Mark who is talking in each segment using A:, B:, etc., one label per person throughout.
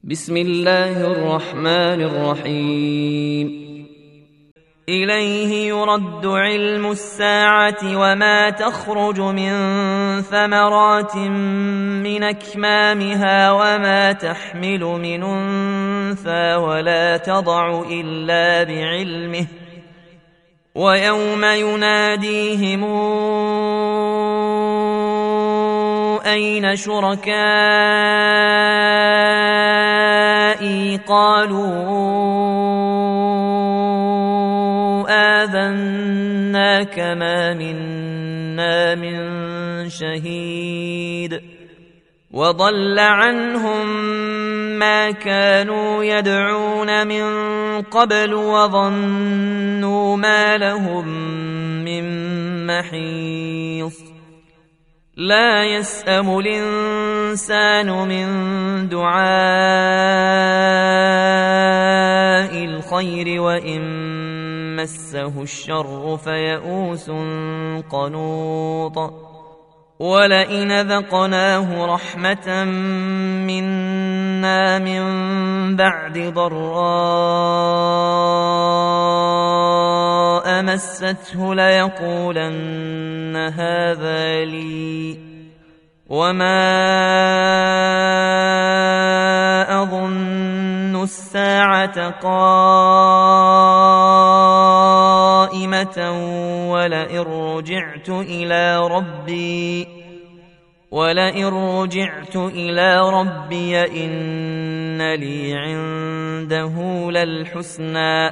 A: بسم الله الرحمن الرحيم. إليه يرد علم الساعة وما تخرج من ثمرات من أكمامها وما تحمل من أنثى ولا تضع إلا بعلمه ويوم يناديهم أين شركائي قالوا آذناك ما منا من شهيد وضل عنهم ما كانوا يدعون من قبل وظنوا ما لهم من محيص. لا يسأم الإنسان من دعاء الخير وإن مسه الشر فيئوس قنوط. ولئن ذقناه رحمة منا من بعد ضراء مسته ليقولن هذا لي وما أظن الساعة قائمة ولئن رجعت إلى ربي إن لي عنده للحسنى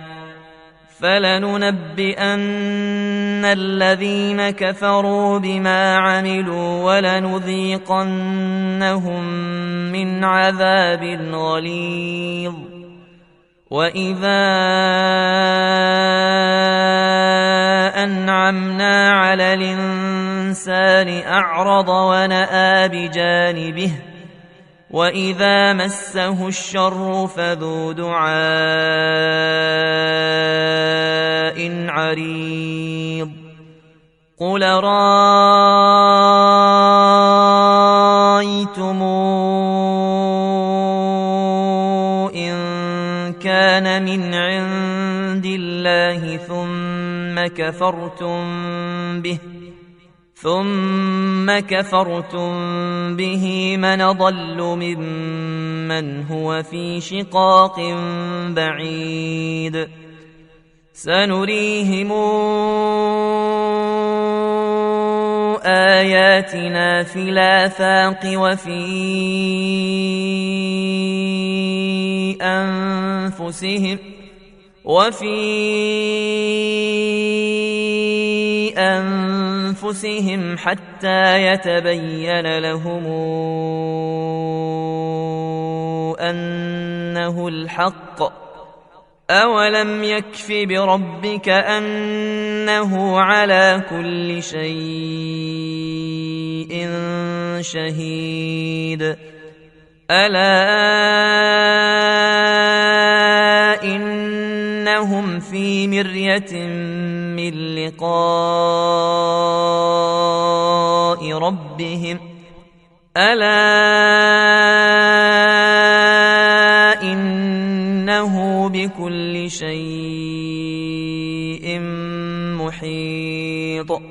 A: فلننبئن الذين كفروا بما عملوا ولنذيقنهم من عذاب غليظ. وإذا أنعمنا على الإنسان أعرض ونأى بجانبه وإذا مسه الشر فذو دعاء عريض. قل رأيتم إن كان من عند الله ثم كفرتم به من ضل ممن هو في شقاق بعيد. سنريهم آياتنا في الآفاق وفي أنفسهم حتى يتبين لهم أنه الحق. أولم يكف بربك أنه على كل شيء شهيد. ألا إنهم في مرية من لقاء ربهم ألا إنه بكل شيء محيط.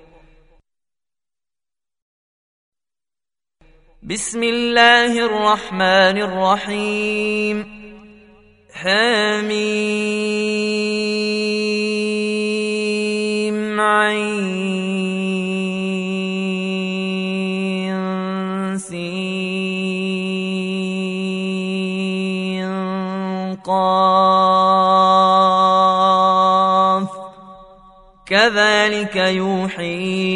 A: بسم الله الرحمن الرحيم. حميم عين سين قاف كذلك يوحي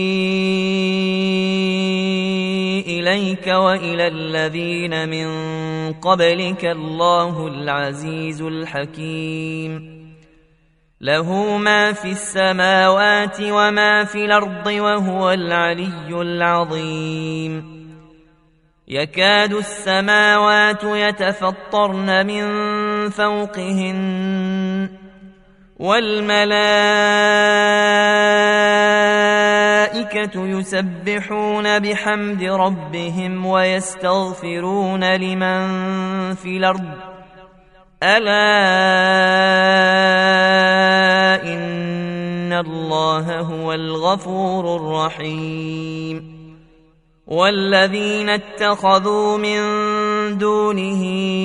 A: إليك وإلى الذين من قبلك الله العزيز الحكيم. له ما في السماوات وما في الأرض وهو العلي العظيم. يكاد السماوات يتفطرن من فوقهن والملائكة والملائكة يسبحون بحمد ربهم ويستغفرون لمن في الأرض ألا إن الله هو الغفور الرحيم والذين اتخذوا من دونه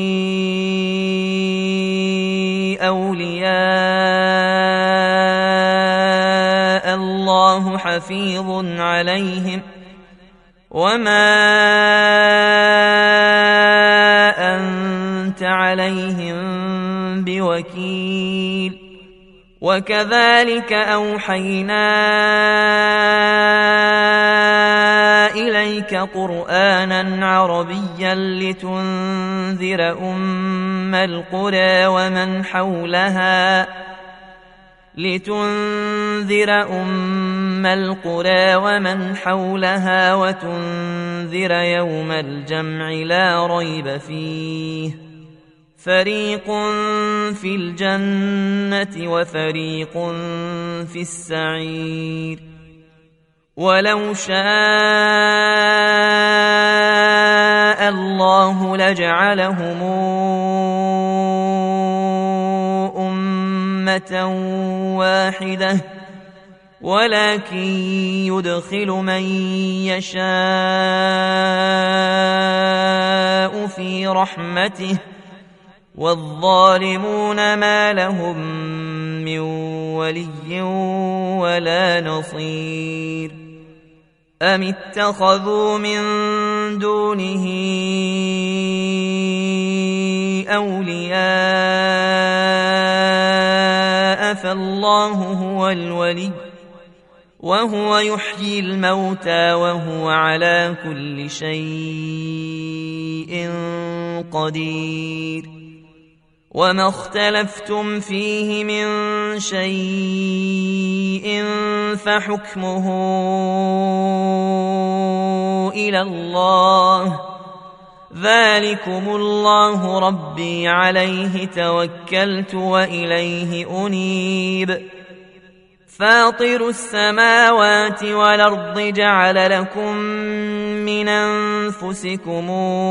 A: أولياء الله حفيظ عليهم وما أنت عليهم بوكيل وكذلك أوحينا إليك قرآنا عربيا لتنذر أم القرى ومن حولها وتنذر يوم الجمع لا ريب فيه فريق في الجنة وفريق في السعير ولو شاء الله لجعلهم أمة واحدة ولكن يدخل من يشاء في رحمته والظالمون ما لهم من ولي ولا نصير أم اتخذوا من دونه أولياء فالله هو الولي وهو يحيي الموتى وهو على كل شيء قدير وما اختلفتم فيه من شيء فحكمه إلى الله ذلكم الله ربي عليه توكلت وإليه أنيب فاطر السماوات والأرض جعل لكم من أنفسكم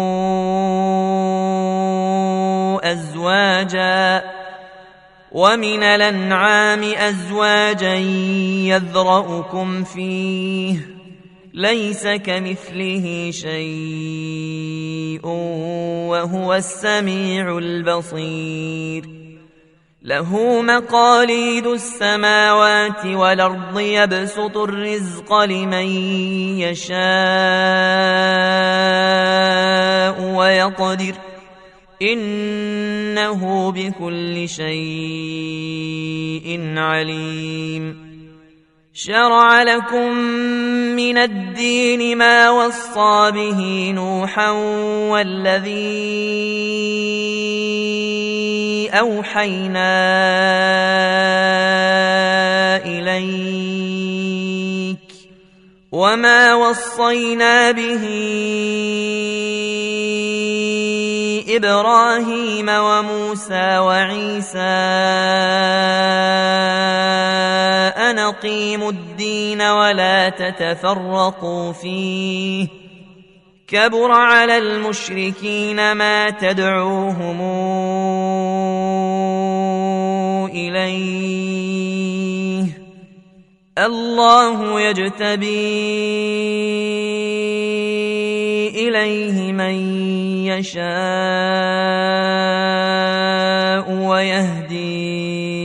A: أزواجا ومن الأنعام أزواجا يذرأكم فيه ليس كمثله شيء وهو السميع البصير له مقاليد السماوات والأرض يبسط الرزق لمن يشاء ويقدر إنه بكل شيء عليم شرع لكم من الدين ما وصى به نوحا والذي أوحينا إليك وما وصينا به إبراهيم وموسى وعيسى أن أقيموا الدين ولا تتفرقوا فيه كبر على المشركين ما تدعوهم إليه الله يجتبي إليه من يشاء ويهدي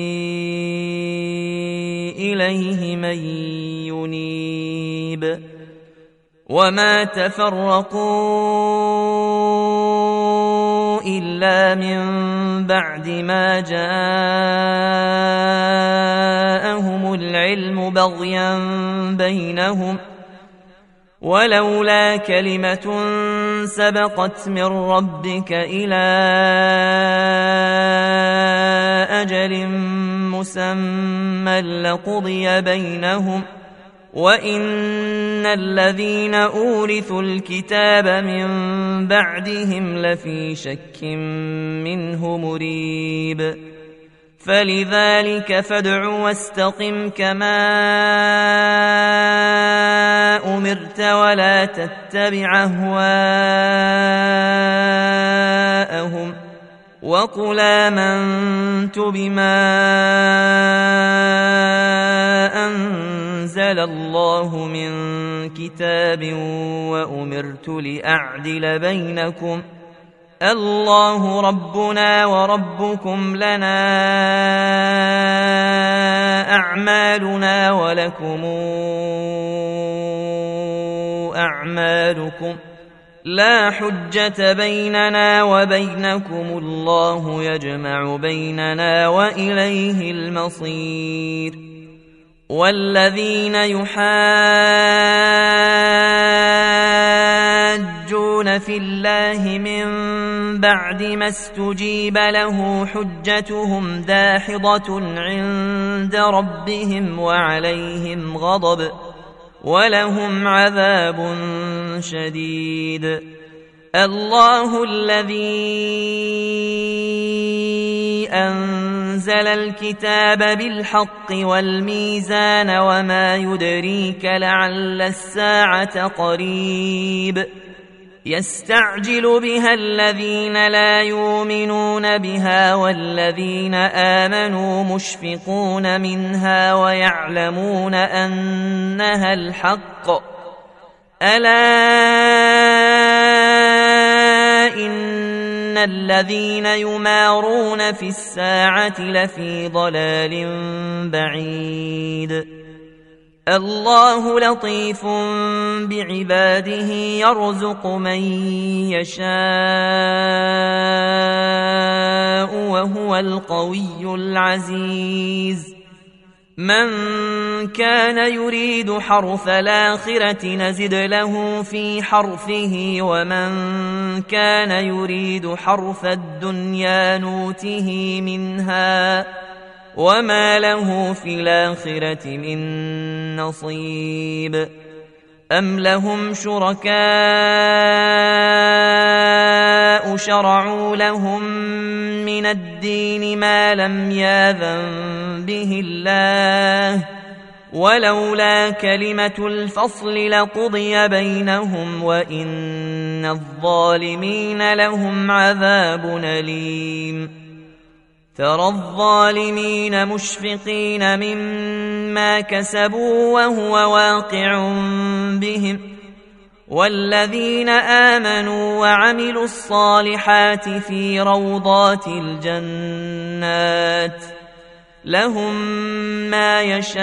A: إليه من ينيب وما تفرقوا إلا من بعد ما جاءهم العلم بغيا بينهم ولولا كلمة سبقت من ربك إلى أجل مسمى لقضي بينهم وإن الذين أورثوا الكتاب من بعدهم لفي شك منه مريب فلذلك فادع واستقم كما أمرت ولا تتبع أهواءهم وقل آمنت بما أنزل الله من كتاب وأمرت لأعدل بينكم الله ربنا وربكم لنا أعمالنا ولكم أعمالكم لا حجة بيننا وبينكم الله يجمع بيننا وإليه المصير والذين يحاجون في الله من بعد ما استجيب له حجتهم داحضة عند ربهم وعليهم غضب ولهم عذاب شديد الله الذي أنزل الكتاب بالحق والميزان وما يدريك لعل الساعة قريب يستعجل بها الذين لا يؤمنون بها والذين آمنوا مشفقون منها ويعلمون أنها الحق ألا إن الذين يمارون في الساعة لفي ضلال بعيد الله لطيف بعباده يرزق من يشاء وهو القوي العزيز من كان يريد حرث الآخرة نزد له في حرثه ومن كان يريد حرث الدنيا نوته منها وما له في الآخرة من نصيب أم لهم شركاء شرعوا لهم من الدين ما لم يأذن به الله ولولا كلمة الفصل لقضي بينهم وإن الظالمين لهم عذاب أليم ترى الظالمين مشفقين مما كسبوا وهو واقع بهم والذين آمنوا وعملوا الصالحات في روضات الجنات لهم ما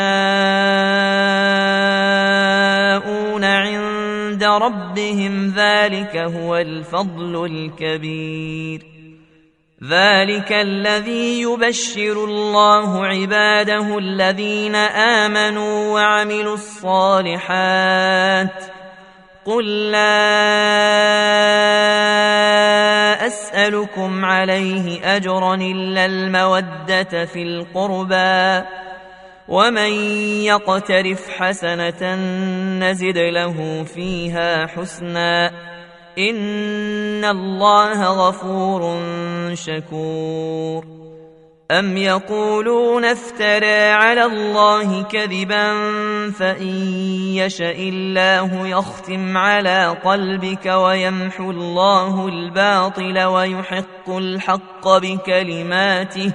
A: يشاءون عند ربهم ذلك هو الفضل الكبير ذلك الذي يبشر الله عباده الذين آمنوا وعملوا الصالحات قل لا أسألكم عليه أجرا إلا المودة في القربى ومن يقترف حسنة نزد له فيها حسنا إن الله غفور شكور أم يقولون افترى على الله كذبا فإن يشأ الله يختم على قلبك ويمحو الله الباطل ويحق الحق بكلماته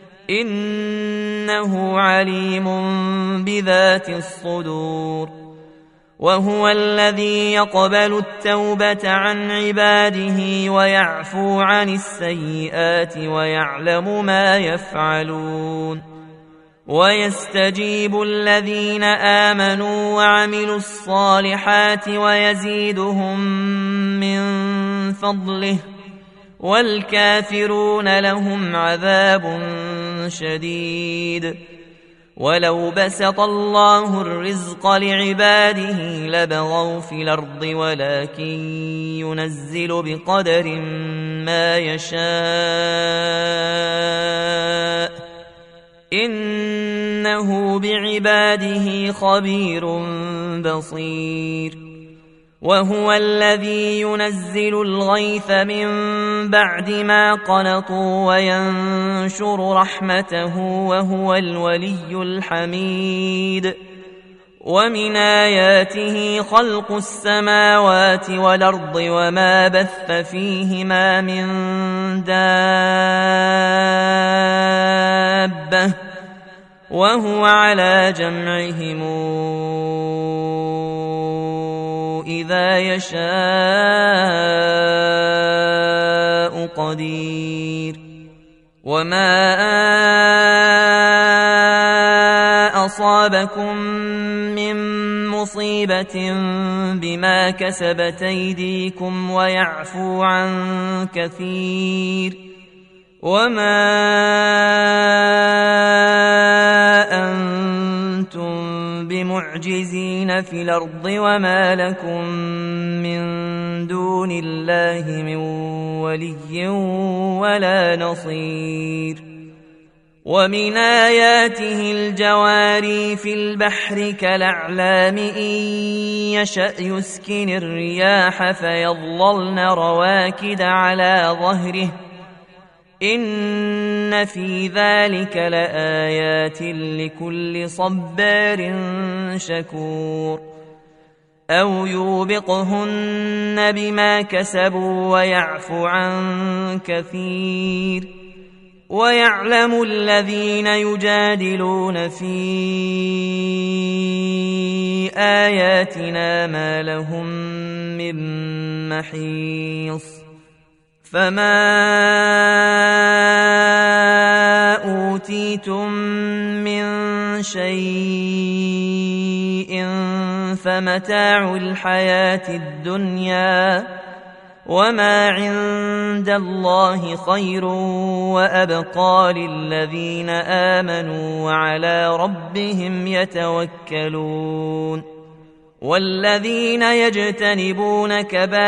A: إنه عليم بذات الصدور وهو الذي يقبل التوبة عن عباده ويعفو عن السيئات ويعلم ما يفعلون ويستجيب الذين آمنوا وعملوا الصالحات ويزيدهم من فضله والكافرون لهم عذاب شديد ولو بسط الله الرزق لعباده لبغوا في الأرض ولكن ينزل بقدر ما يشاء إنه بعباده خبير بصير وهو الذي ينزل الغيث من بعد ما قنطوا وينشر رحمته وهو الولي الحميد ومن آياته خلق السماوات والأرض وما بث فيهما من دابة وهو على جمعهم إذا يشاء قدير وما أصابكم من مصيبة بما كسبت أيديكم ويعفو عن كثير وما أنتم بمعجزين في الأرض وما لكم من دون الله من ولي ولا نصير ومن آياته الجواري في البحر كالأعلام إن يشأ يسكن الرياح فيظللن رواكد على ظهره إن في ذلك لآيات لكل صبار شكور أو يوبقهن بما كسبوا ويعفو عن كثير ويعلم الذين يجادلون في آياتنا ما لهم من محيص فما أوتيتم من شيء فمتاع الحياة الدنيا وما عند الله خير وأبقى للذين آمنوا وعلى ربهم يتوكلون والذين يجتنبون كبائر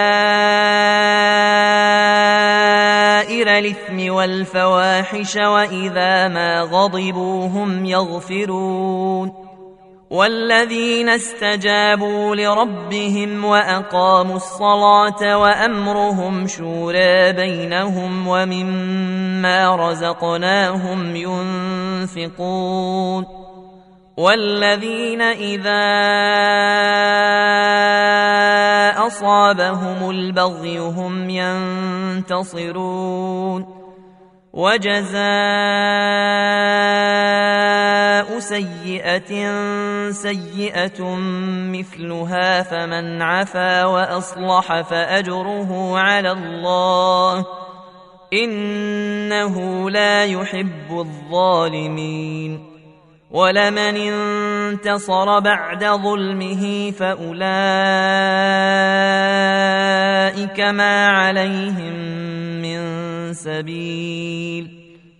A: الإثم والفواحش وإذا ما غضبوا هم يغفرون والذين استجابوا لربهم وأقاموا الصلاة وأمرهم شورى بينهم ومما رزقناهم ينفقون والذين إذا أصابهم البغي هم ينتصرون وجزاء سيئة سيئة مثلها فمن عفا وأصلح فأجره على الله إنه لا يحب الظالمين ولمن انتصر بعد ظلمه فأولئك ما عليهم من سبيل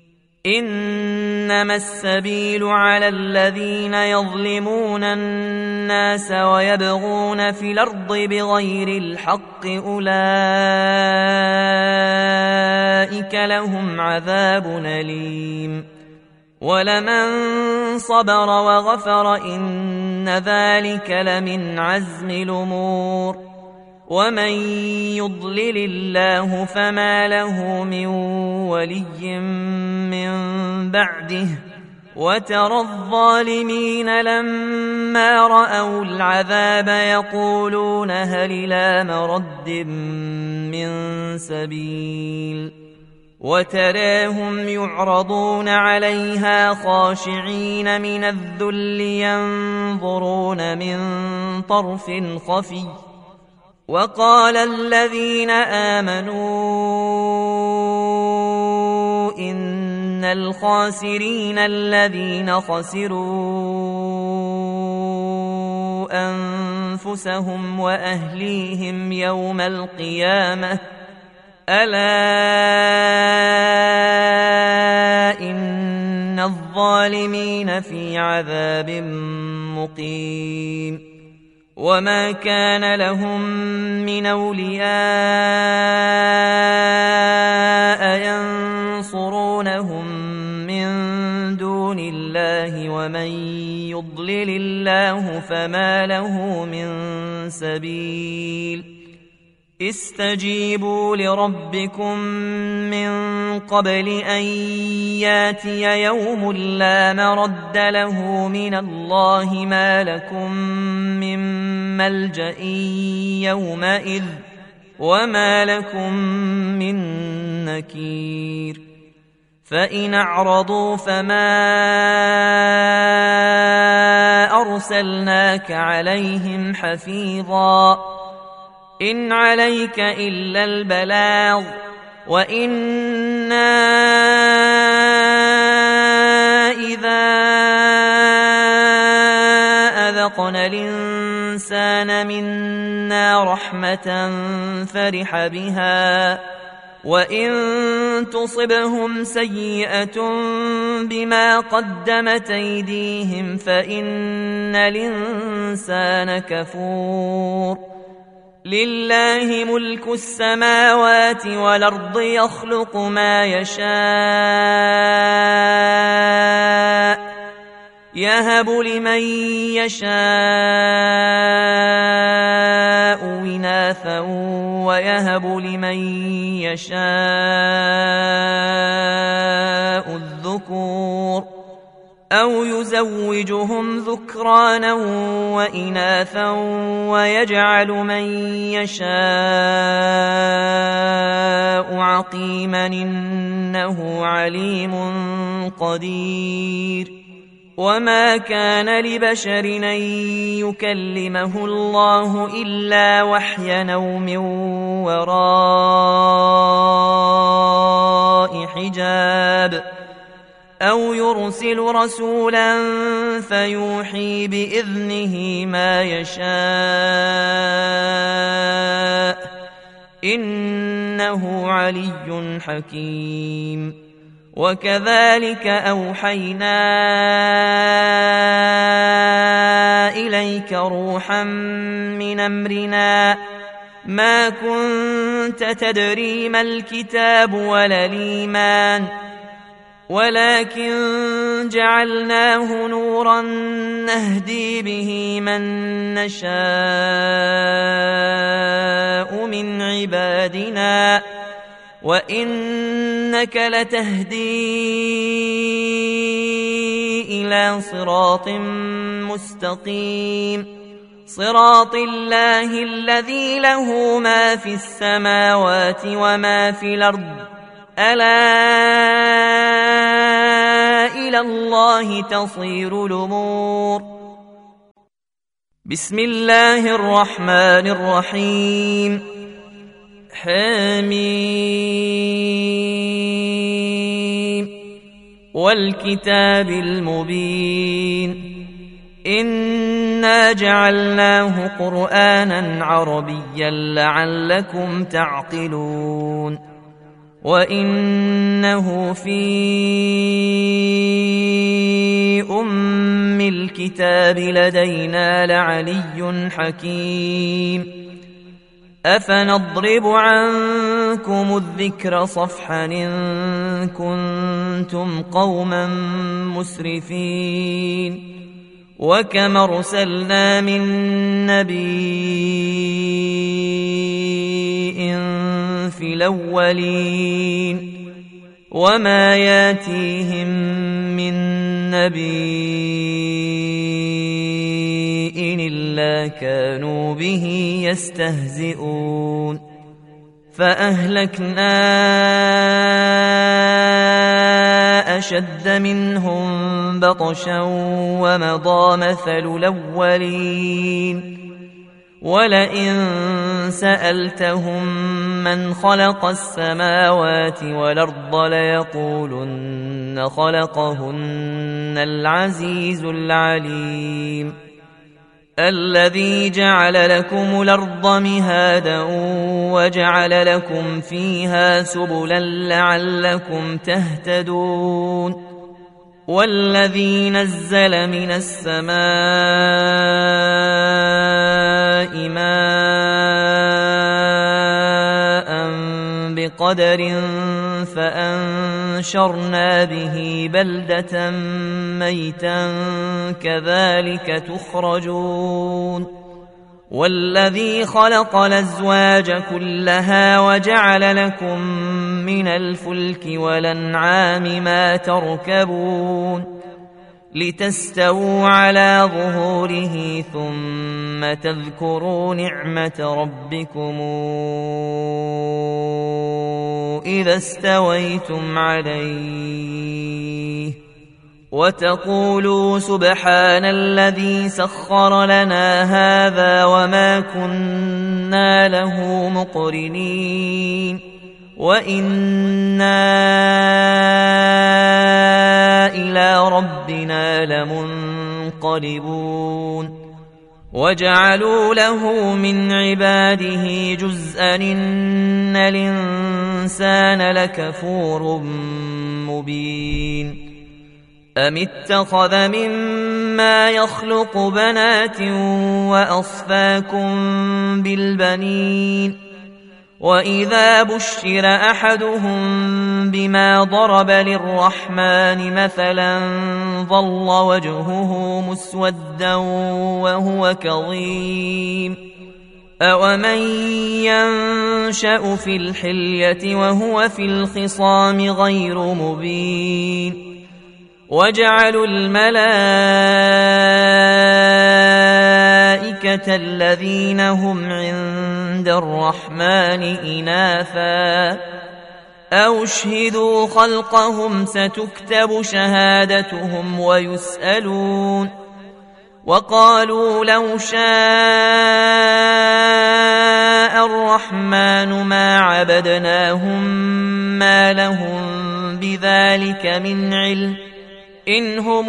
A: إنما السبيل على الذين يظلمون الناس ويبغون في الأرض بغير الحق أولئك لهم عذاب أليم ولمن صبر وغفر إن ذلك لمن عزم الأمور ومن يضلل الله فما له من ولي من بعده وترى الظالمين لما رأوا العذاب يقولون هل إلى مرد من سبيل وتراهم يعرضون عليها خاشعين من الذل ينظرون من طرف خفي وقال الذين آمنوا إن الخاسرين الذين خسروا أنفسهم وأهليهم يوم القيامة ألا إن الظالمين في عذاب مقيم وما كان لهم من أولياء ينصرونهم من دون دون الله ومن يضلل الله فما له من سبيل استجيبوا لربكم من قبل أن ياتي يوم لا مرد له من الله ما لكم من ملجأ يومئذ وما لكم من نكير فإن أعرضوا فما أرسلناك عليهم حفيظا إن عليك إلا البلاغ وإنا إذا أذقنا الإنسان منا رحمة فرح بها وإن تصبهم سيئة بما قدمت أيديهم فإن الإنسان كفور لله ملك السماوات والأرض يخلق ما يشاء يهب لمن يشاء إناثا ويهب لمن يشاء الذكور أو يزوجهم ذكرانا وإناثا ويجعل من يشاء عقيما إنه عليم قدير وما كان لبشر أن يكلمه الله إلا وحيا أو من وراء حجاب أو يرسل رسولا فيوحي بإذنه ما يشاء إنه علي حكيم وكذلك أوحينا إليك روحا من أمرنا ما كنت تدري ما الكتاب ولا الإيمان ولكن جعلناه نورا نهدي به من نشاء من عبادنا وإنك لتهدي إلى صراط مستقيم صراط الله الذي له ما في السماوات وما في الأرض ألا إلى الله تصير الأمور بسم الله الرحمن الرحيم حميم والكتاب المبين إنا جعلناه قرآنا عربيا لعلكم تعقلون وإنه في أم الكتاب لدينا لعلي حكيم أفنضرب عنكم الذكر صفحا إن كنتم قوما مسرفين وكم أرسلنا من نبي في الأولين وما ياتيهم من نبي إلا كانوا به يستهزئون فأهلكنا أشد منهم بطشا ومضى مثل الأولين ولئن سألتهم من خلق السماوات والأرض ليقولن خلقهن العزيز العليم الذي جعل لكم الأرض مهادا وجعل لكم فيها سبلا لعلكم تهتدون والذي نزل من السماء ماء بقدر فأنزلنا فأنشرنا به بلدة ميتا كذلك تخرجون والذي خلق الأزواج كلها وجعل لكم من الفلك والأنعام ما تركبون لتستووا على ظهوره ثم تذكروا نعمة ربكم إذا استويتم عليه وتقولوا سبحان الذي سخر لنا هذا وما كنا له مقرنين وإنا إلى ربنا لمنقلبون وجعلوا له من عباده جزءا إن الإنسان لكفور مبين أم اتخذ مما يخلق بنات وأصفاكم بالبنين وإذا بشر أحدهم بما ضرب للرحمن مثلا ظل وجهه مسودا وهو كظيم أومن ينشأ في الحلية وهو في الخصام غير مبين وجعلوا الملائكة الذين هم عند الرحمن إناثا أو اشهدوا خلقهم ستكتب شهادتهم ويسألون وقالوا لو شاء الرحمن ما عبدناهم ما لهم بذلك من علم إن هم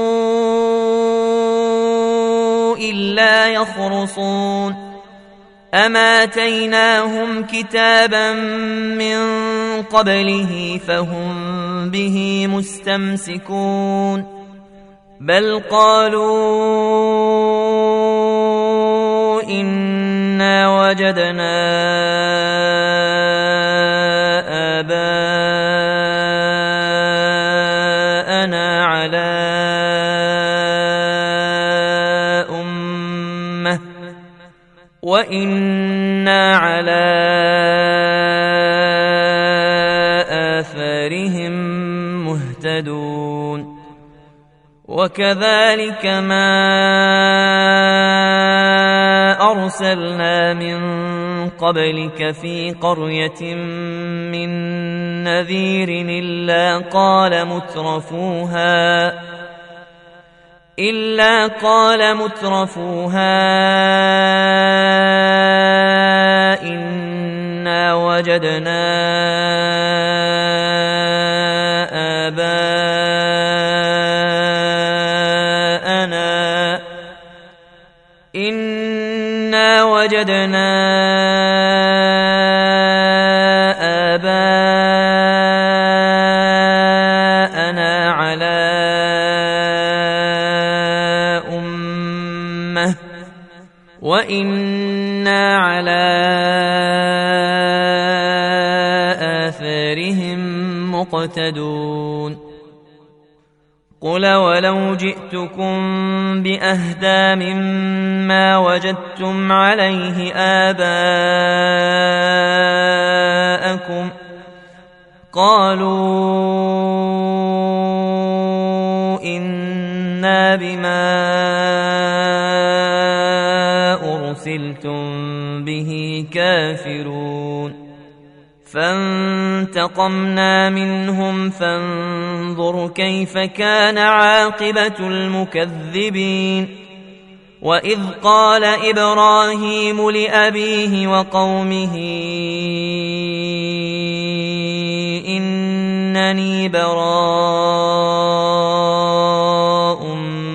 A: إلا يخرصون أما آتيناهم كتابا من قبله فهم به مستمسكون بل قالوا إنا وجدنا آباءنا على أمة وإنا على آثارهم مهتدون وكذلك ما أرسلنا من قبلك في قرية من نذير إلا قال مترفوها إنا وجدنا آباءنا على أمة وإنا على آثارهم مقتدون قل ولو جئتكم بأهدى مما وجدتم عليه آباءكم قالوا إنا بما أرسلتم به كافرون فانتقمنا منهم فانظر كيف كان عاقبة المكذبين وإذ قال إبراهيم لأبيه وقومه إنني براء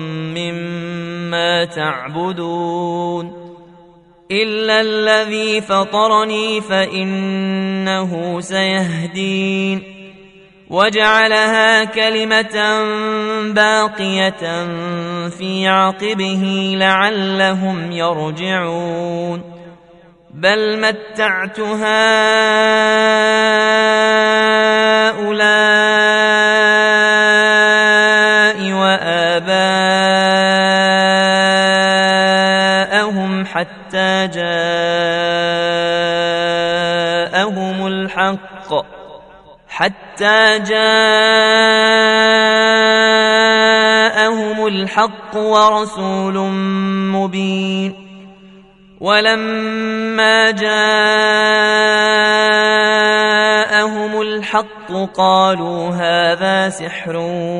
A: مما تعبدون إلا الذي فطرني فإنه سيهدين وجعلها كلمة باقية في عقبه لعلهم يرجعون بل متعت هؤلاء حتى جاءهم الحق ورسول مبين. ولما جاءهم الحق قالوا هذا سحر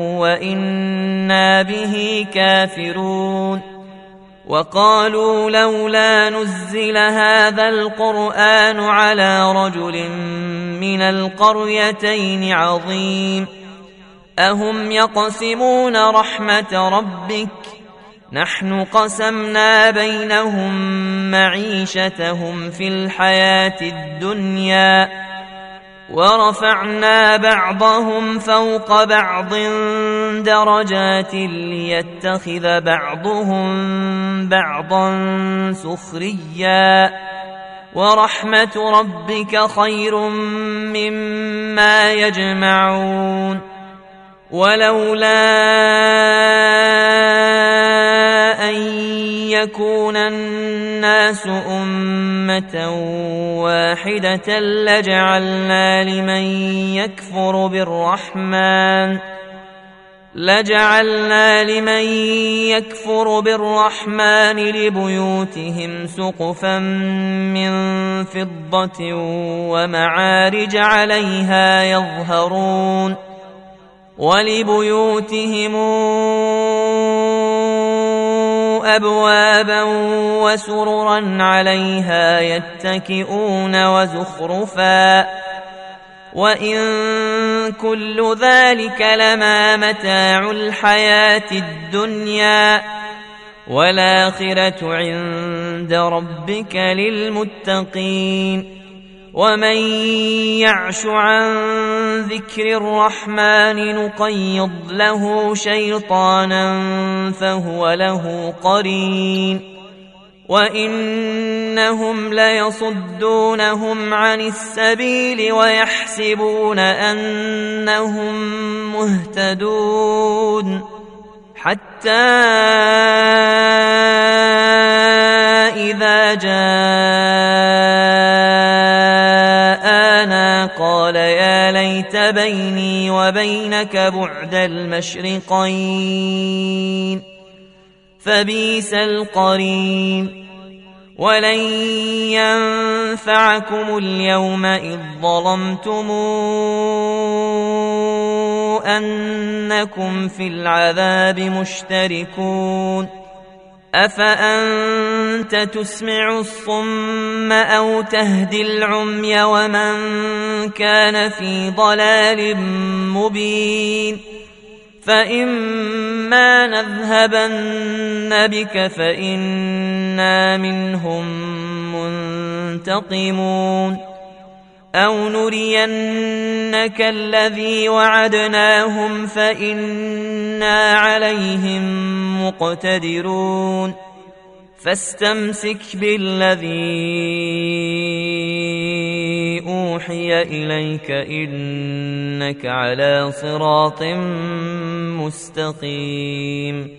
A: وإنا به كافرون. وقالوا لولا نزل هذا القرآن على رجل من القريتين عظيم. أهم يقسمون رحمة ربك؟ نحن قسمنا بينهم معيشتهم في الحياة الدنيا ورفعنا بعضهم فوق بعض درجات ليتخذ بعضهم بعضا سخريا ورحمة ربك خير مما يجمعون. ولولا أن يكون الناس أمة واحدة لجعلنا لمن يكفر بالرحمن لبيوتهم سقفا من فضة ومعارج عليها يظهرون. ولبيوتهم أبوابا وسررا عليها يتكئون وزخرفا. وإن كل ذلك لما متاع الحياة الدنيا والآخرة عند ربك للمتقين. ومن يعش عن ذكر الرحمن نقيض له شيطانا فهو له قرين. وإنهم ليصدونهم عن السبيل ويحسبون أنهم مهتدون حتى إذا جاءنا قال يا ليت بيني وبينك بعد المشرقين فبئس القرين. ولن ينفعكم اليوم إذ ظلمتم أنكم في العذاب مشتركون. أفأنت تسمع الصم أو تهدي العمي ومن كان في ضلال مبين. فإما نذهبن بك فإنا منهم منتقمون أو نرينك الذي وعدناهم فإنا عليهم مقتدرون. فاستمسك بالذي أوحي إليك إنك على صراط مستقيم.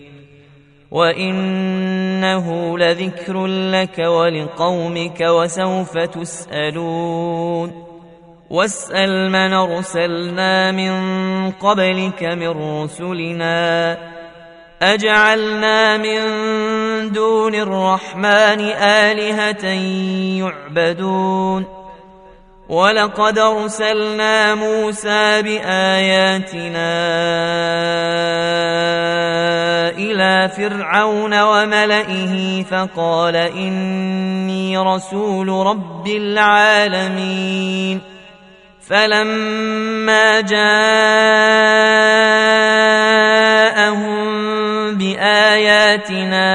A: وإنه لذكر لك ولقومك وسوف تسألون. واسأل من أرسلنا من قبلك من رسلنا أجعلنا من دون الرحمن آلهة يعبدون. ولقد أرسلنا موسى بآياتنا إلى فرعون وملئه فقال إني رسول رب العالمين. فلما جاءهم بآياتنا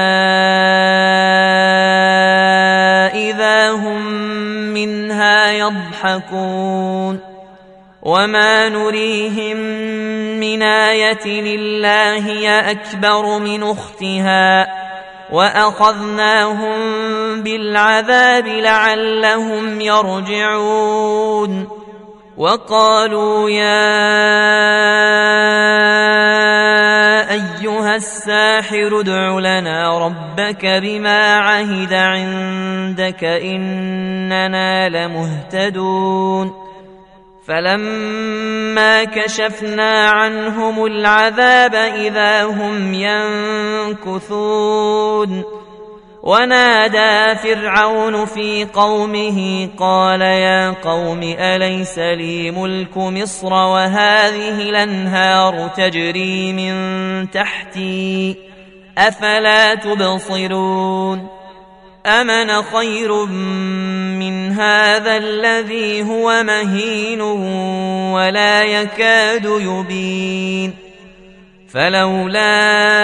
A: إذا هم منها يضحكون. وما نريهم من آية إلا هي أكبر من أختها وأخذناهم بالعذاب لعلهم يرجعون. وقالوا يا أيها الساحر ادع لنا ربك بما عهد عندك إننا لمهتدون. فلما كشفنا عنهم العذاب إذا هم ينكثون ونادى فرعون في قومه قال يا قوم أليس لي ملك مصر وهذه الأنهار تجري من تحتي أفلا تبصرون أمن خير من هذا الذي هو مهين ولا يكاد يبين فلولا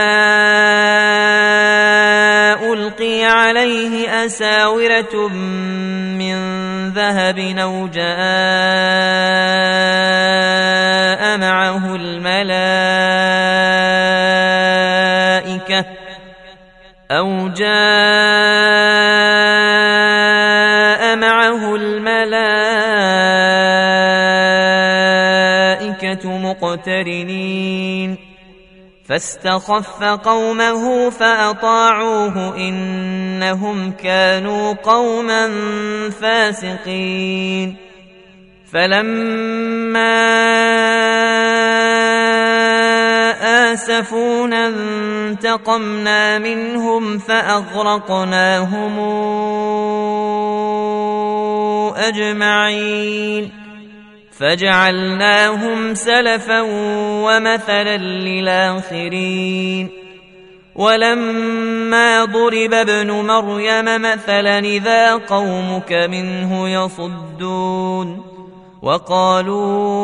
A: ألقي عليه أساورة من ذهب أو جاء معه الملائكة مقترنين فاستخف قومه فأطاعوه إنهم كانوا قوما فاسقين فلما آسفونا انتقمنا منهم فأغرقناهم أجمعين فجعلناهم سلفا ومثلا للآخرين ولما ضرب ابن مريم مثلا إذا قومك منه يصدون وقالوا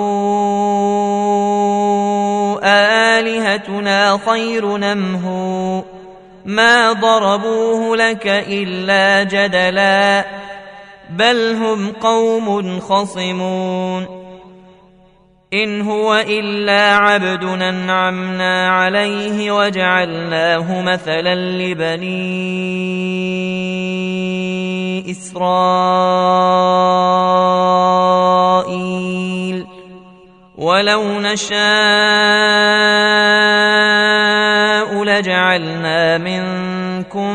A: آلهتنا خير أم هو ما ضربوه لك إلا جدلا بل هم قوم خصمون إن هو إلا عبد أنعمنا عليه وجعلناه مثلا لبني إسرائيل ولو نشاء لجعلنا منكم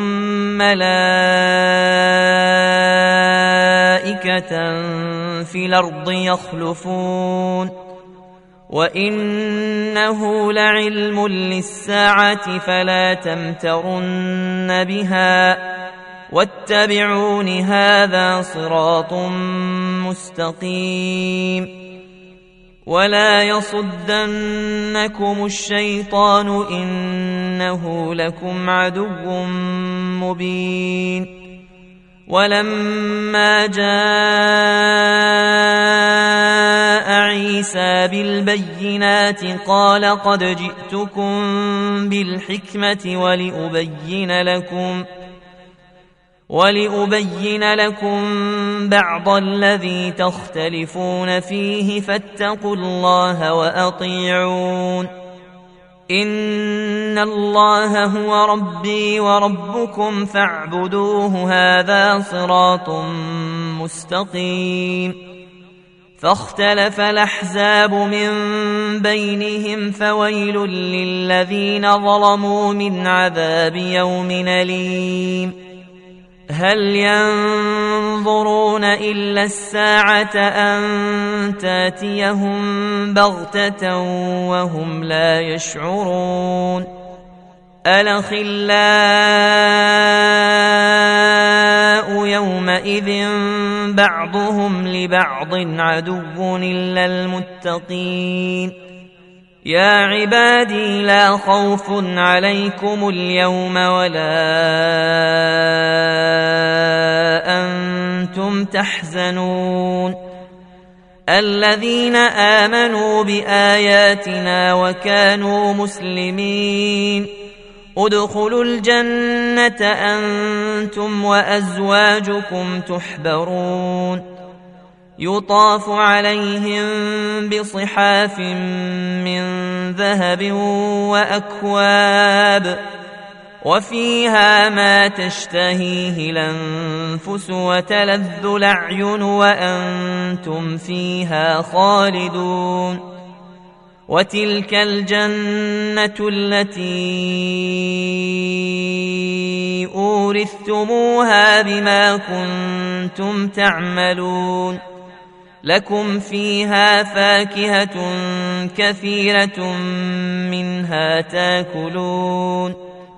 A: ملائكة في الأرض يخلفون وإنه لعلم للساعة فلا تمترن بها واتبعون هذا صراط مستقيم ولا يصدنكم الشيطان إنه لكم عدو مبين ولما جاء عيسى بالبينات قال قد جئتكم بالحكمة ولأبين لكم بعض الذي تختلفون فيه فاتقوا الله وأطيعون إن الله هو ربي وربكم فاعبدوه هذا صراط مستقيم فاختلف الأحزاب من بينهم فويل للذين ظلموا من عذاب يوم أليم هل ينظرون إلا الساعة أن تاتيهم بغتة وهم لا يشعرون الأخلاء يومئذ بعضهم لبعض عدو إلا المتقين يا عبادي لا خوف عليكم اليوم ولا أنتم تحزنون الذين آمنوا بآياتنا وكانوا مسلمين ادخلوا الجنة أنتم وأزواجكم تحبرون يطاف عليهم بصحاف من ذهب وأكواب وفيها ما تشتهيه الأنفس وتلذ الأعين وأنتم فيها خالدون وتلك الجنة التي أورثتموها بما كنتم تعملون لكم فيها فاكهة كثيرة منها تاكلون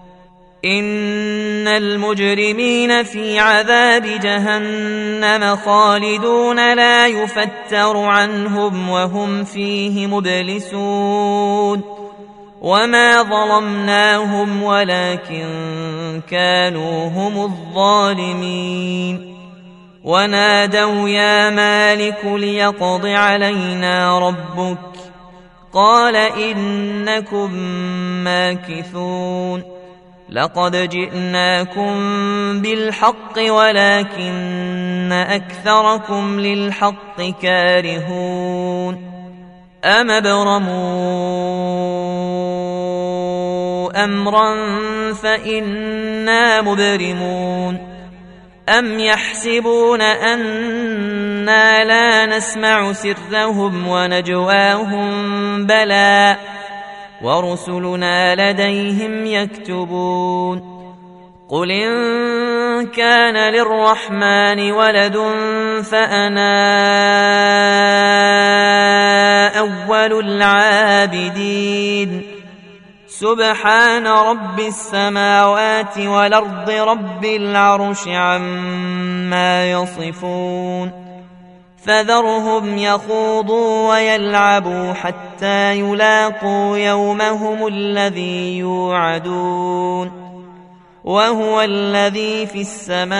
A: إن المجرمين في عذاب جهنم خالدون لا يفتر عنهم وهم فيه مبلسون وما ظلمناهم ولكن كانوا هم الظالمين ونادوا يا مالك ليقض علينا ربك قال إنكم ماكثون لقد جئناكم بالحق ولكن أكثركم للحق كارهون أم ابرموا أمرا فإنا مبرمون أم يحسبون أنا لا نسمع سرهم ونجواهم بلى ورسلنا لديهم يكتبون قل إن كان للرحمن ولد فأنا أول العابدين سبحان رب السماوات والأرض رب العرش عما يصفون فذرهم يخوضوا ويلعبوا حتى يلاقوا يومهم الذي يوعدون وهو الذي في السماء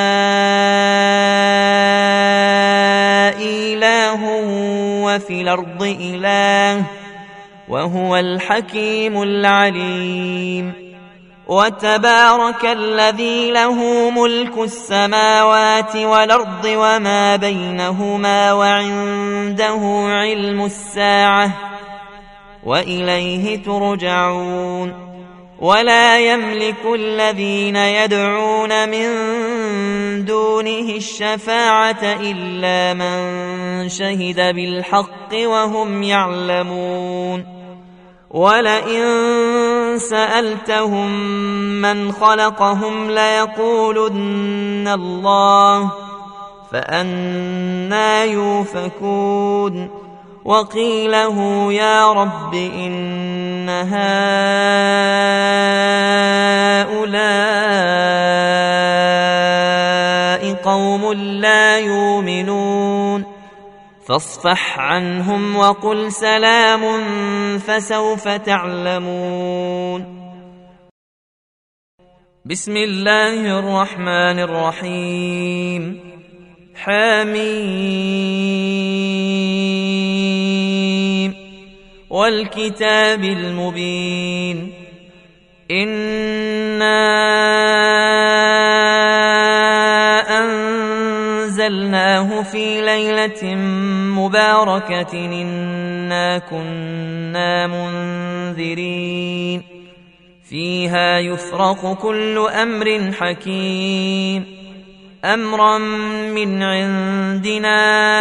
A: إله وفي الأرض إله وهو الحكيم العليم وتبارك الذي له ملك السماوات والأرض وما بينهما وعنده علم الساعة وإليه ترجعون ولا يملك الذين يدعون من دونه الشفاعة إلا من شهد بالحق وهم يعلمون ولئن سألتهم من خلقهم ليقولن الله فأنى يؤفكون وقيله يا رب إن هؤلاء قوم لا يؤمنون فاصفح عنهم وقل سلام فسوف تعلمون بسم الله الرحمن الرحيم حميم والكتاب المبين إنا أنزلناه في ليلة مباركة إنا كنا منذرين فيها يفرق كل أمر حكيم أمرا من عندنا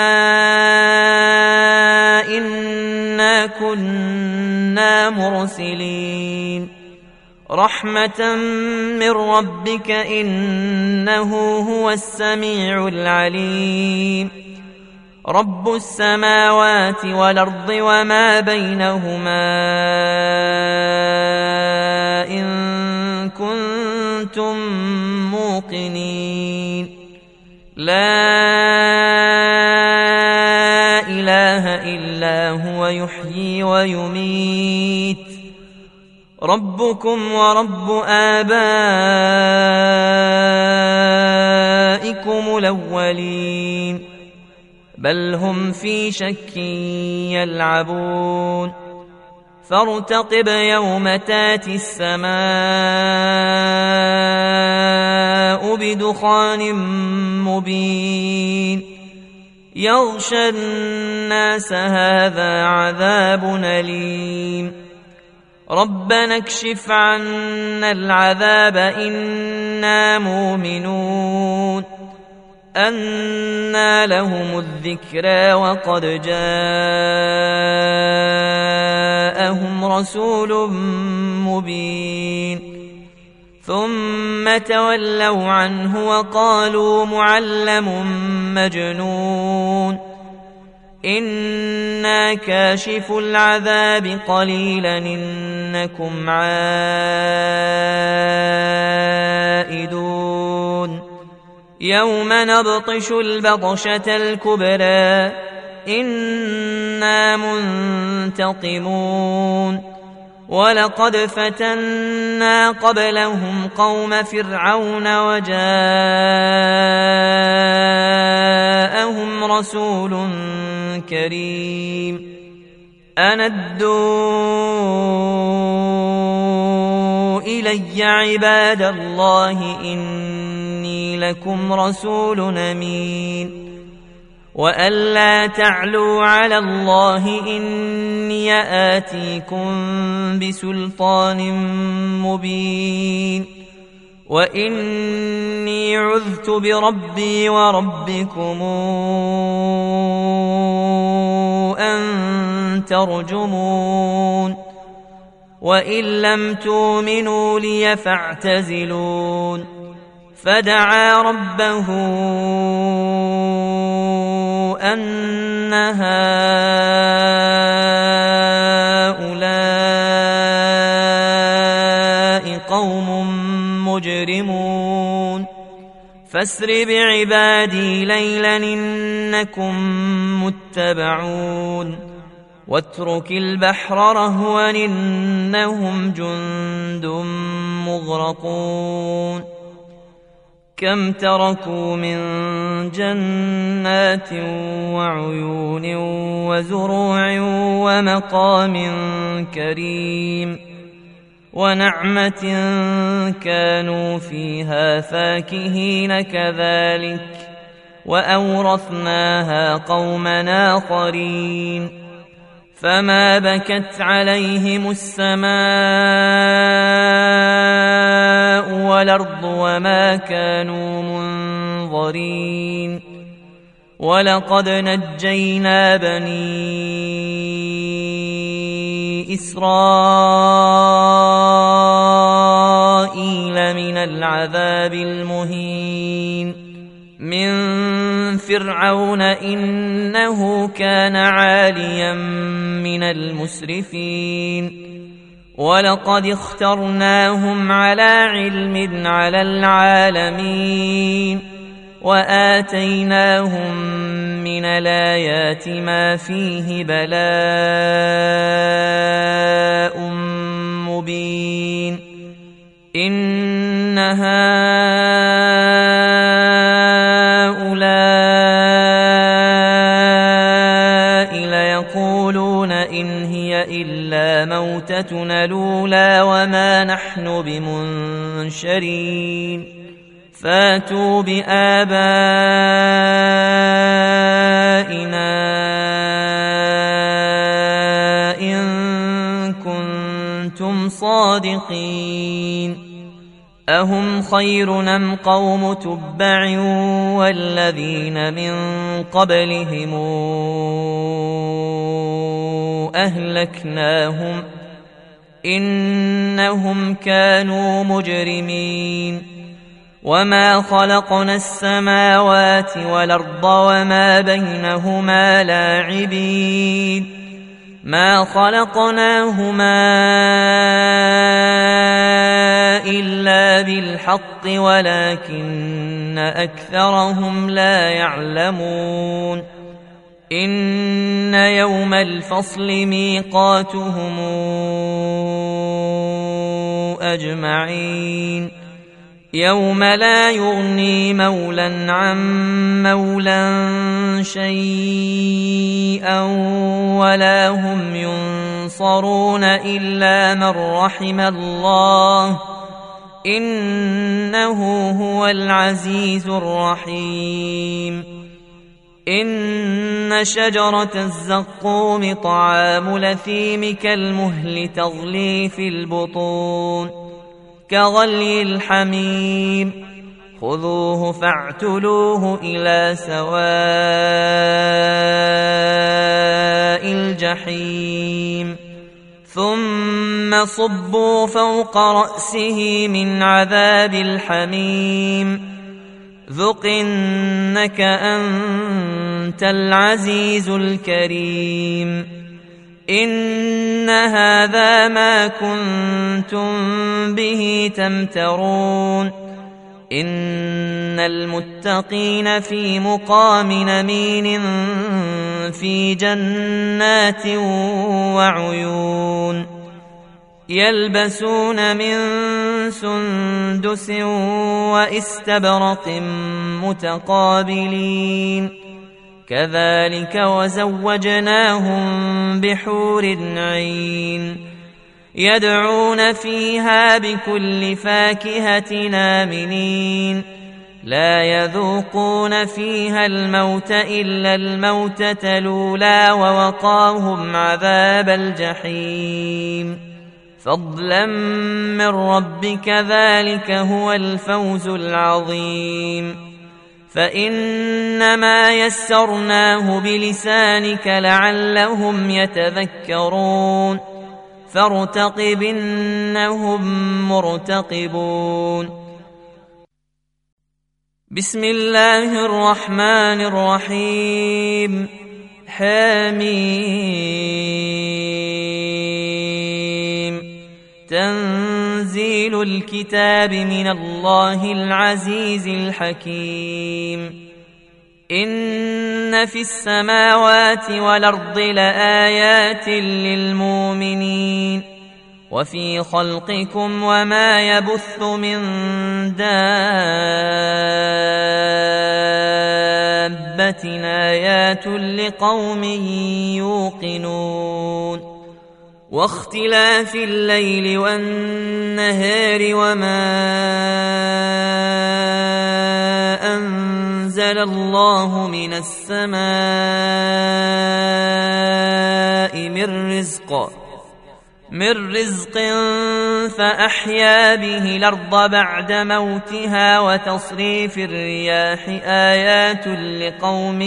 A: إنا كنا مرسلين رحمة من ربك إنه هو السميع العليم رب السماوات والأرض وما بينهما إن كنتم موقنين لا إله إلا هو يحيي ويميت ربكم ورب آبائكم الأولين بل هم في شك يلعبون فارتقب يوم تاتي السماء بدخان مبين يغشى الناس هذا عذاب أليم ربنا اكشف عنا العذاب إنا مؤمنون أنى لهم الذكرى وقد جاءهم رسول مبين ثم تولوا عنه وقالوا معلم مجنون إنا كاشف العذاب قليلا إنكم عائدون يوم نبطش البطشة الكبرى إنا منتقمون ولقد فتنا قبلهم قوم فرعون وجاءهم رسول كريم أن ادوا إلي عباد الله إني لكم رسول أمين وأن لا تعلوا على الله إني آتيكم بسلطان مبين وإني عذت بربي وربكم أن ترجمون وإن لم تؤمنوا لي فاعتزلون فدعا ربه أن هؤلاء قوم مجرمون فاسر بعبادي ليلا إنكم متبعون واترك البحر رهوا إنهم جند مغرقون كم تركوا من جنات وعيون وزروع ومقام كريم ونعمة كانوا فيها فاكهين كذلك وأورثناها قوما آخرين فما بكت عليهم السماء والأرض وما كانوا منظرين ولقد نجينا بني إسرائيل من العذاب المهين من فرعون إنه كان عاليا من المسرفين ولقد اخترناهم على علم على العالمين وآتيناهم من الآيات ما فيه بلاء مبين إن هؤلاء ليقولون إن هي إلا موتتنا الأولى وما نحن بمنشرين فاتوا بآبائنا إن كنتم صادقين أهم خير أم قوم تبع والذين من قبلهم أهلكناهم إنهم كانوا مجرمين وما خلقنا السماوات والأرض وما بينهما لاعبين ما خلقناهما إلا بالحق ولكن أكثرهم لا يعلمون إن يوم الفصل ميقاتهم أجمعين يوم لا يغني مولا عن مولا شيئا ولا هم ينصرون إلا من رحم الله إنه هو العزيز الرحيم إن شجرة الزقوم طعام الأثيم كالمهل تغلي في البطون كغلي الحميم خذوه فاعتلوه إلى سواء الجحيم ثم صبوا فوق رأسه من عذاب الحميم ذق إنك أنت أنت العزيز الكريم إن هذا ما كنتم به تمترون إن المتقين في مقام أمين في جنات وعيون يلبسون من سندس وإستبرق متقابلين كذلك وزوجناهم بحور عين يدعون فيها بكل فاكهة آمنين لا يذوقون فيها الموت إلا الموتة الأولى ووقاهم عذاب الجحيم فضلا من ربك ذلك هو الفوز العظيم فإنما يسرناه بلسانك لعلهم يتذكرون فارتقب إنهم مرتقبون بسم الله الرحمن الرحيم حميم تنزيل الكتاب من الله العزيز الحكيم إن في السماوات والأرض لآيات للمؤمنين وفي خلقكم وما يبث من دابة آيات لقوم يوقنون واختلاف الليل والنهار وما أنزل الله من السماء من رزق فأحيا به الأرض بعد موتها وتصريف الرياح آيات لقوم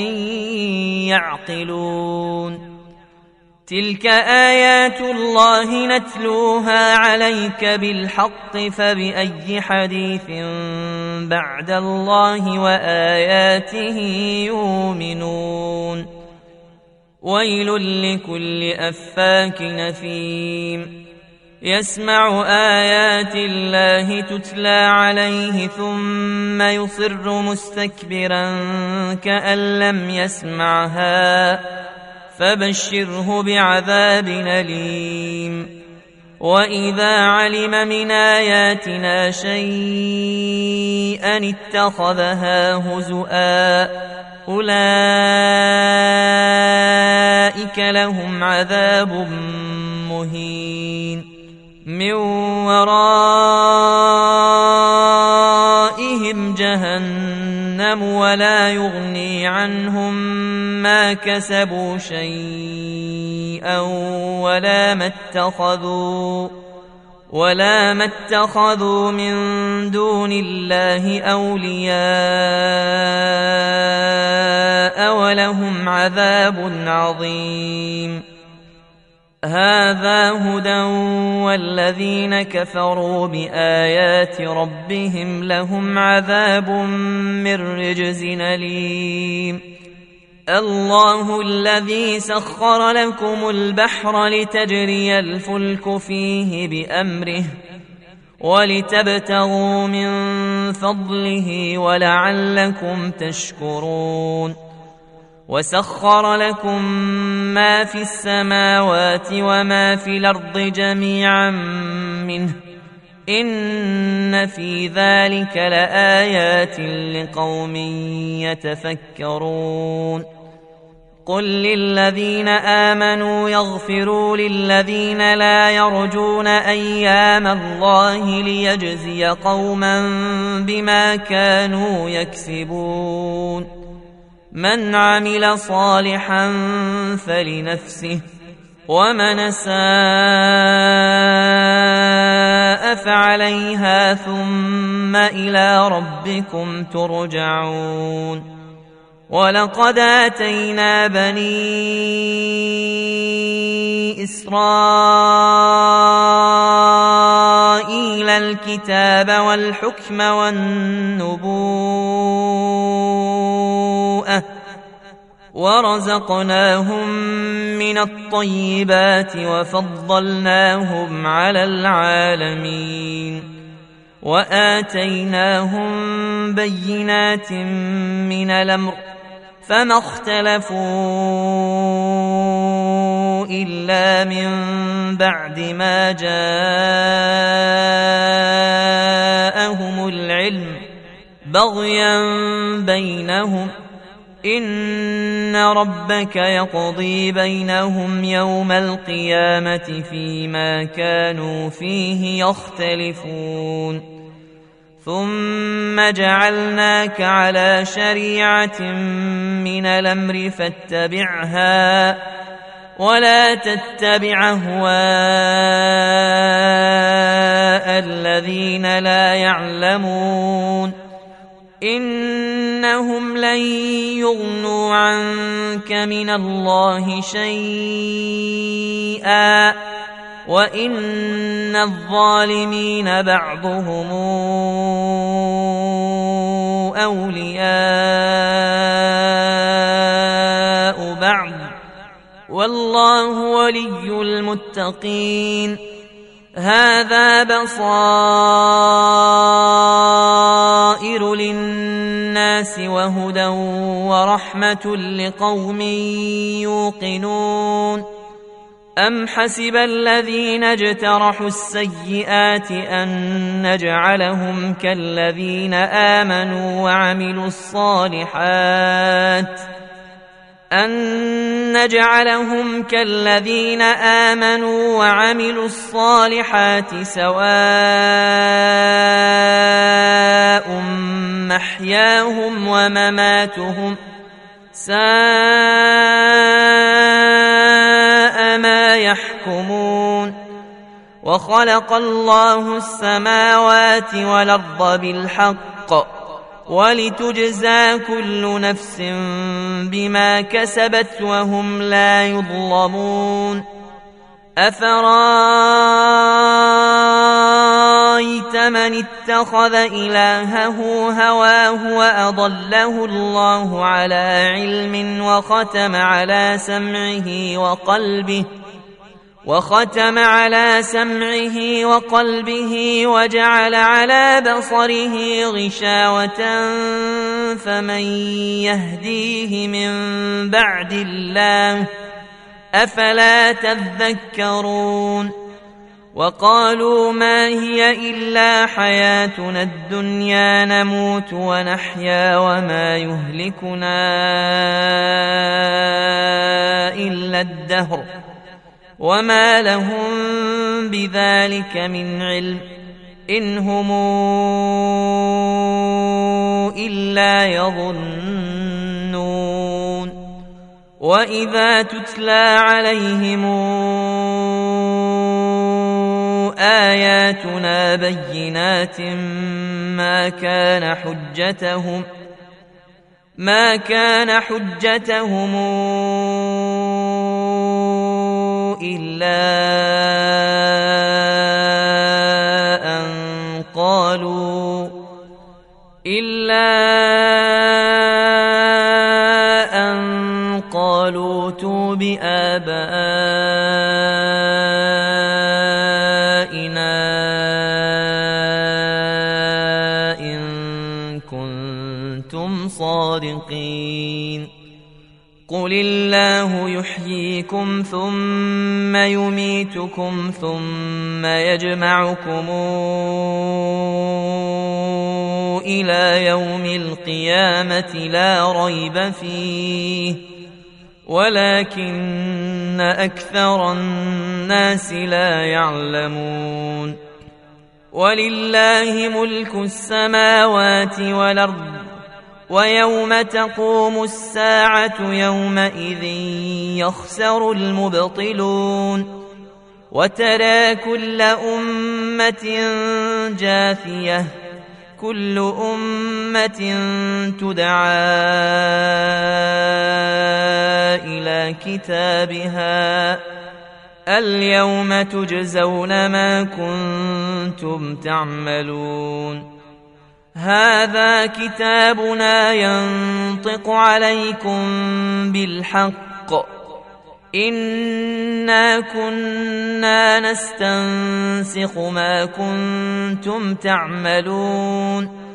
A: يعقلون تلك آيات الله نتلوها عليك بالحق فبأي حديث بعد الله وآياته يؤمنون ويل لكل أفاك أثيم يسمع آيات الله تتلى عليه ثم يصر مستكبرا كأن لم يسمعها فبشره بعذاب أليم وإذا علم من آياتنا شيئا اتخذها هزؤا أولئك لهم عذاب مهين من ورائهم جهنم ولا يغني عنهم ما كسبوا شيئا ولا ما اتخذوا من دون الله أولياء ولهم عذاب عظيم هذا هدى والذين كفروا بآيات ربهم لهم عذاب من رجز أليم الله الذي سخر لكم البحر لتجري الفلك فيه بأمره ولتبتغوا من فضله ولعلكم تشكرون وسخر لكم ما في السماوات وما في الأرض جميعا منه إن في ذلك لآيات لقوم يتفكرون قل للذين آمنوا يغفروا للذين لا يرجون أيام الله ليجزي قوما بما كانوا يكسبون من عمل صالحا فلنفسه ومن أساء فعليها ثم إلى ربكم ترجعون ولقد آتينا بني إسرائيل الكتاب والحكم ورزقناهم من الطيبات وفضلناهم على العالمين وآتيناهم بينات من الأمر فما اختلفوا إلا من بعد ما جاءهم العلم بغيا بينهم إن ربك يقضي بينهم يوم القيامة فيما كانوا فيه يختلفون ثم جعلناك على شريعة من الأمر فاتبعها ولا تتبع أهواء الذين لا يعلمون إنهم لن يغنوا عنك من الله شيئا وإن الظالمين بعضهم أولياء بعض والله ولي المتقين هذا بصائر للناس وهدى ورحمة لقوم يوقنون أم حسب الذين اجترحوا السيئات أن نجعلهم كالذين آمنوا وعملوا الصالحات سواء محياهم ومماتهم ساء ما يحكمون وخلق الله السماوات والأرض بالحق ولتجزى كل نفس بما كسبت وهم لا يظلمون أفرأيت من اتخذ إلهه هواه وأضله الله على علم وختم على سمعه وقلبه وجعل على بصره غشاوة فمن يهديه من بعد الله أفلا تذكرون وقالوا ما هي إلا حياتنا الدنيا نموت ونحيا وما يهلكنا إلا الدهر وما لهم بذلك من علم إن هم إلا يظنون وإذا تتلى عليهم آياتنا بينات ما كان حجتهم إلا أن قالوا ائتوا بآبائنا إن كنتم صادقين قل الله يحييكم ثم يميتكم ثم يجمعكم إلى يوم القيامة لا ريب فيه ولكن أكثر الناس لا يعلمون ولله ملك السماوات والأرض ويوم تقوم الساعة يومئذ يخسر المبطلون وترى كل أمة جاثية كل أمة تدعى إلى كتابها اليوم تجزون ما كنتم تعملون هذا كتابنا ينطق عليكم بالحق إنا كنا نستنسخ ما كنتم تعملون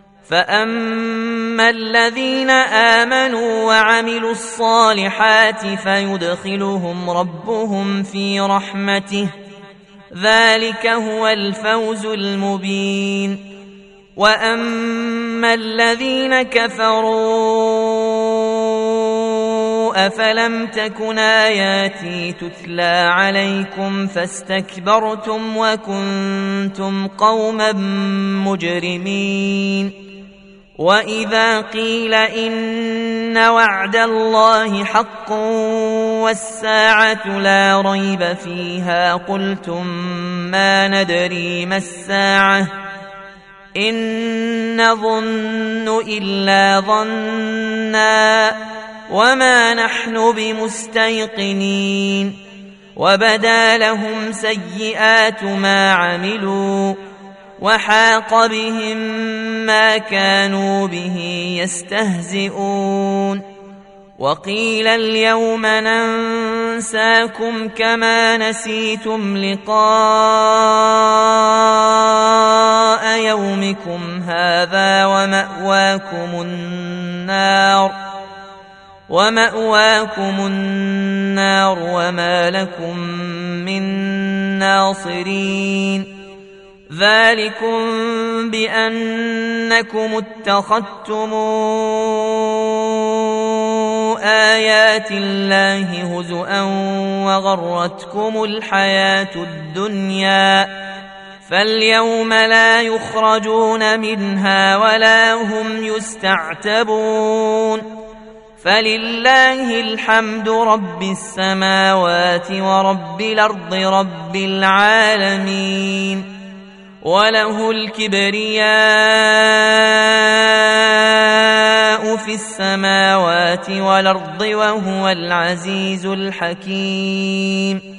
A: فأما الذين آمنوا وعملوا الصالحات فيدخلهم ربهم في رحمته ذلك هو الفوز المبين وأما الذين كفروا أفلم تكن آياتي تتلى عليكم فاستكبرتم وكنتم قوما مجرمين وإذا قيل إن وعد الله حق والساعة لا ريب فيها قلتم ما ندري ما الساعة إن نظن إلا ظنا وما نحن بمستيقنين وبدا لهم سيئات ما عملوا وحاق بهم ما كانوا به يستهزئون وقيل اليوم ننساكم كما نسيتم لقاء يومكم هذا ومأواكم النار وما لكم من ناصرين ذلكم بأنكم اتخذتم آيات الله هزؤا وغرتكم الحياة الدنيا فاليوم لا يخرجون منها ولا هم يستعتبون فلله الحمد رب السماوات ورب الأرض رب العالمين وله الكبرياء في السماوات والأرض وهو العزيز الحكيم